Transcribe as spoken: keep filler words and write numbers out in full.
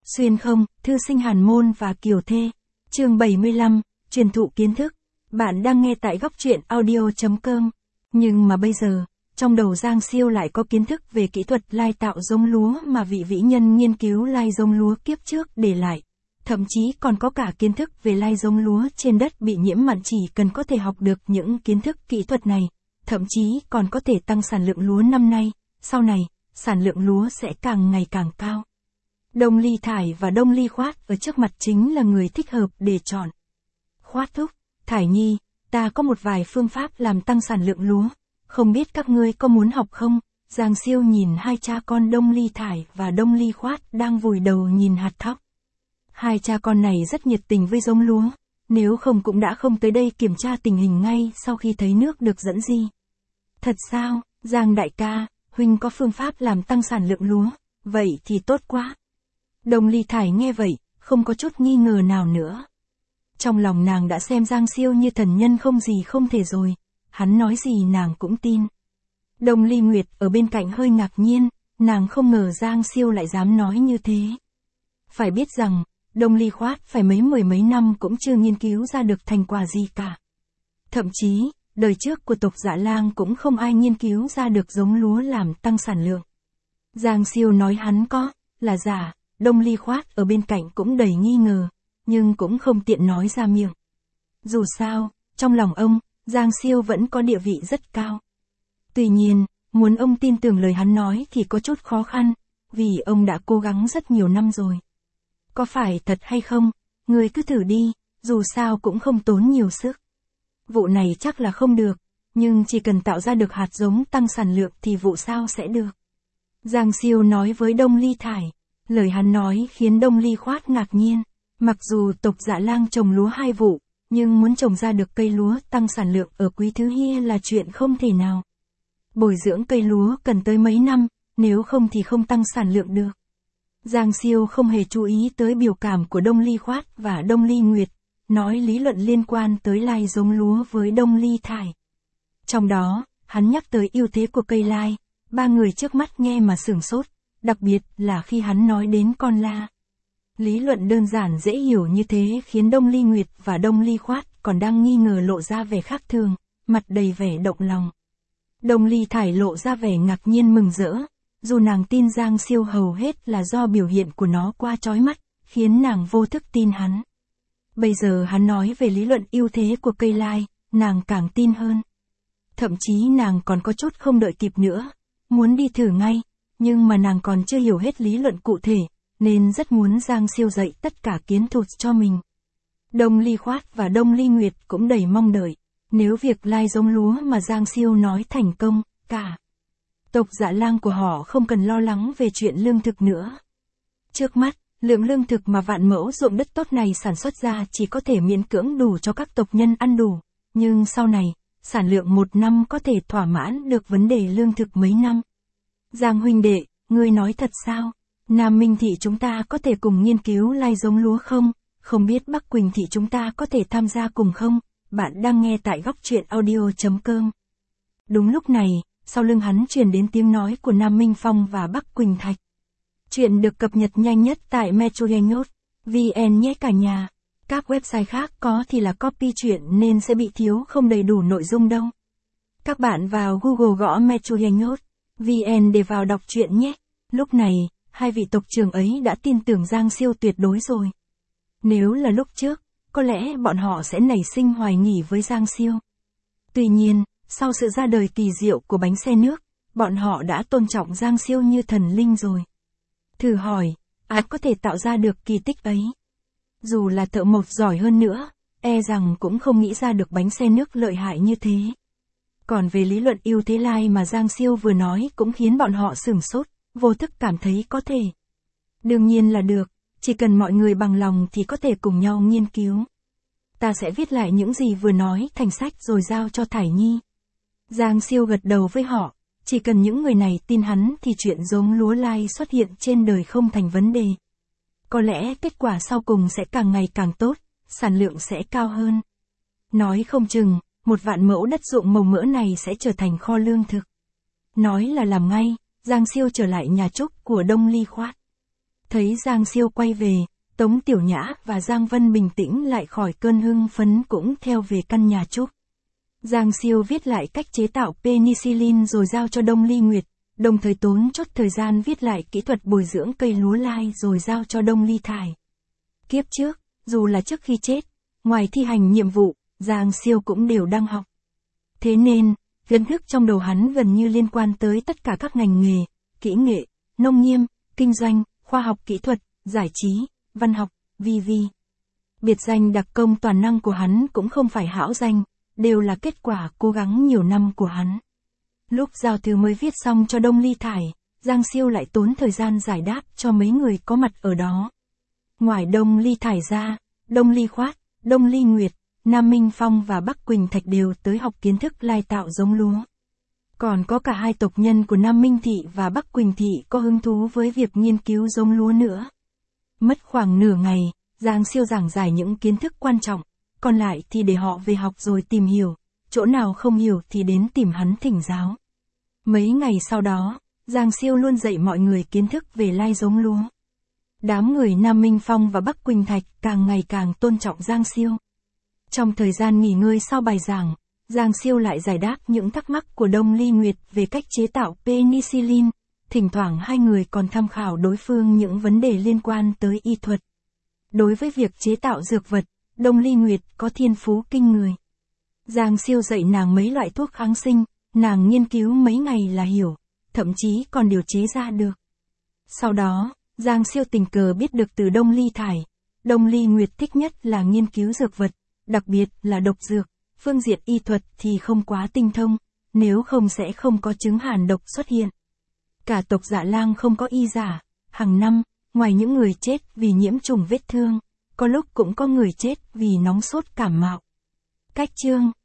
Xuyên không, thư sinh Hàn Môn và Kiều Thê. Chương bảy mươi lăm, truyền thụ kiến thức. Bạn đang nghe tại góc truyện audio chấm com. Nhưng mà bây giờ, trong đầu Giang Siêu lại có kiến thức về kỹ thuật lai tạo giống lúa mà vị vĩ nhân nghiên cứu lai giống lúa kiếp trước để lại. Thậm chí còn có cả kiến thức về lai giống lúa trên đất bị nhiễm mặn, chỉ cần có thể học được những kiến thức kỹ thuật này. Thậm chí còn có thể tăng sản lượng lúa năm nay, sau này, sản lượng lúa sẽ càng ngày càng cao. Đông Ly Thải và Đông Ly Khoát ở trước mặt chính là người thích hợp để chọn. Khoát thúc, Thải Nhi, ta có một vài phương pháp làm tăng sản lượng lúa, không biết các ngươi có muốn học không? Giang Siêu nhìn hai cha con Đông Ly Thải và Đông Ly Khoát đang vùi đầu nhìn hạt thóc. Hai cha con này rất nhiệt tình với giống lúa, nếu không cũng đã không tới đây kiểm tra tình hình ngay sau khi thấy nước được dẫn di. Thật sao, Giang đại ca, huynh có phương pháp làm tăng sản lượng lúa, vậy thì tốt quá. Đông Ly Thải nghe vậy, không có chút nghi ngờ nào nữa. Trong lòng nàng đã xem Giang Siêu như thần nhân không gì không thể rồi, hắn nói gì nàng cũng tin. Đông Ly Nguyệt ở bên cạnh hơi ngạc nhiên, nàng không ngờ Giang Siêu lại dám nói như thế. Phải biết rằng, Đông Ly Khoát phải mấy mười mấy năm cũng chưa nghiên cứu ra được thành quả gì cả. Thậm chí, đời trước của tộc Dạ Lang cũng không ai nghiên cứu ra được giống lúa làm tăng sản lượng. Giang Siêu nói hắn có, là giả. Đông Ly Khoát ở bên cạnh cũng đầy nghi ngờ, nhưng cũng không tiện nói ra miệng. Dù sao, trong lòng ông, Giang Siêu vẫn có địa vị rất cao. Tuy nhiên, muốn ông tin tưởng lời hắn nói thì có chút khó khăn, vì ông đã cố gắng rất nhiều năm rồi. Có phải thật hay không, người cứ thử đi, dù sao cũng không tốn nhiều sức. Vụ này chắc là không được, nhưng chỉ cần tạo ra được hạt giống tăng sản lượng thì vụ sao sẽ được. Giang Siêu nói với Đông Ly Thải. Lời hắn nói khiến Đông Ly Khoát ngạc nhiên, mặc dù tộc Dạ Lang trồng lúa hai vụ, nhưng muốn trồng ra được cây lúa tăng sản lượng ở Quý Thứ Hy là chuyện không thể nào. Bồi dưỡng cây lúa cần tới mấy năm, nếu không thì không tăng sản lượng được. Giang Siêu không hề chú ý tới biểu cảm của Đông Ly Khoát và Đông Ly Nguyệt, nói lý luận liên quan tới lai giống lúa với Đông Ly Thải. Trong đó, hắn nhắc tới ưu thế của cây lai, ba người trước mắt nghe mà sửng sốt. Đặc biệt là khi hắn nói đến con la. Lý luận đơn giản dễ hiểu như thế khiến Đông Ly Nguyệt và Đông Ly Khoát còn đang nghi ngờ lộ ra vẻ khác thường, mặt đầy vẻ động lòng. Đông Ly Thải lộ ra vẻ ngạc nhiên mừng rỡ, dù nàng tin Giang Siêu hầu hết là do biểu hiện của nó qua chói mắt, khiến nàng vô thức tin hắn. Bây giờ hắn nói về lý luận ưu thế của cây lai, nàng càng tin hơn. Thậm chí nàng còn có chút không đợi kịp nữa, muốn đi thử ngay. Nhưng mà nàng còn chưa hiểu hết lý luận cụ thể, nên rất muốn Giang Siêu dạy tất cả kiến thuật cho mình. Đông Ly Khoát và Đông Ly Nguyệt cũng đầy mong đợi, nếu việc lai giống lúa mà Giang Siêu nói thành công, cả tộc Dạ Lang của họ không cần lo lắng về chuyện lương thực nữa. Trước mắt, lượng lương thực mà vạn mẫu ruộng đất tốt này sản xuất ra chỉ có thể miễn cưỡng đủ cho các tộc nhân ăn đủ, nhưng sau này, sản lượng một năm có thể thỏa mãn được vấn đề lương thực mấy năm. Giang huynh đệ, ngươi nói thật sao? Nam Minh thị chúng ta có thể cùng nghiên cứu lai giống lúa không? Không biết Bắc Quỳnh thị chúng ta có thể tham gia cùng không? Bạn đang nghe tại góc truyện audio chấm com. Đúng lúc này, sau lưng hắn truyền đến tiếng nói của Nam Minh Phong và Bắc Quỳnh Thạch. Chuyện được cập nhật nhanh nhất tại metronews chấm vn nhé cả nhà. Các website khác có thì là copy chuyện nên sẽ bị thiếu không đầy đủ nội dung đâu. Các bạn vào Google gõ metronews vn để vào đọc truyện nhé. Lúc này, hai vị tộc trưởng ấy đã tin tưởng Giang Siêu tuyệt đối rồi. Nếu là lúc trước, có lẽ bọn họ sẽ nảy sinh hoài nghi với Giang Siêu. Tuy nhiên, sau sự ra đời kỳ diệu của bánh xe nước, bọn họ đã tôn trọng Giang Siêu như thần linh rồi. Thử hỏi, ai có thể tạo ra được kỳ tích ấy? Dù là thợ mộc giỏi hơn nữa, e rằng cũng không nghĩ ra được bánh xe nước lợi hại như thế. Còn về lý luận ưu thế lai mà Giang Siêu vừa nói cũng khiến bọn họ sửng sốt, vô thức cảm thấy có thể. Đương nhiên là được, chỉ cần mọi người bằng lòng thì có thể cùng nhau nghiên cứu. Ta sẽ viết lại những gì vừa nói thành sách rồi giao cho Thải Nhi. Giang Siêu gật đầu với họ, chỉ cần những người này tin hắn thì chuyện giống lúa lai xuất hiện trên đời không thành vấn đề. Có lẽ kết quả sau cùng sẽ càng ngày càng tốt, sản lượng sẽ cao hơn. Nói không chừng, một vạn mẫu đất ruộng màu mỡ này sẽ trở thành kho lương thực. Nói là làm ngay, Giang Siêu trở lại nhà trúc của Đông Ly Khoát. Thấy Giang Siêu quay về, Tống Tiểu Nhã và Giang Vân bình tĩnh lại khỏi cơn hưng phấn cũng theo về căn nhà Trúc. Giang Siêu viết lại cách chế tạo penicillin rồi giao cho Đông Ly Nguyệt, đồng thời tốn chút thời gian viết lại kỹ thuật bồi dưỡng cây lúa lai rồi giao cho Đông Ly Thải. Kiếp trước, dù là trước khi chết, ngoài thi hành nhiệm vụ, Giang Siêu cũng đều đang học. Thế nên, kiến thức trong đầu hắn gần như liên quan tới tất cả các ngành nghề, kỹ nghệ, nông nghiêm, kinh doanh, khoa học kỹ thuật, giải trí, văn học, vi vi. Biệt danh đặc công toàn năng của hắn cũng không phải hão danh, đều là kết quả cố gắng nhiều năm của hắn. Lúc giao thư mới viết xong cho Đông Ly Thải, Giang Siêu lại tốn thời gian giải đáp cho mấy người có mặt ở đó. Ngoài Đông Ly Thải ra, Đông Ly Khoát, Đông Ly Nguyệt, Nam Minh Phong và Bắc Quỳnh Thạch đều tới học kiến thức lai tạo giống lúa. Còn có cả hai tộc nhân của Nam Minh Thị và Bắc Quỳnh Thị có hứng thú với việc nghiên cứu giống lúa nữa. Mất khoảng nửa ngày, Giang Siêu giảng giải những kiến thức quan trọng, còn lại thì để họ về học rồi tìm hiểu, chỗ nào không hiểu thì đến tìm hắn thỉnh giáo. Mấy ngày sau đó, Giang Siêu luôn dạy mọi người kiến thức về lai giống lúa. Đám người Nam Minh Phong và Bắc Quỳnh Thạch càng ngày càng tôn trọng Giang Siêu. Trong thời gian nghỉ ngơi sau bài giảng, Giang Siêu lại giải đáp những thắc mắc của Đông Ly Nguyệt về cách chế tạo penicillin, thỉnh thoảng hai người còn tham khảo đối phương những vấn đề liên quan tới y thuật. Đối với việc chế tạo dược vật, Đông Ly Nguyệt có thiên phú kinh người. Giang Siêu dạy nàng mấy loại thuốc kháng sinh, nàng nghiên cứu mấy ngày là hiểu, thậm chí còn điều chế ra được. Sau đó, Giang Siêu tình cờ biết được từ Đông Ly Thải, Đông Ly Nguyệt thích nhất là nghiên cứu dược vật, đặc biệt là độc dược, phương diện y thuật thì không quá tinh thông, nếu không sẽ không có chứng hàn độc xuất hiện. Cả tộc Dạ Lang không có y giả, hàng năm, ngoài những người chết vì nhiễm trùng vết thương, có lúc cũng có người chết vì nóng sốt cảm mạo. Cách chương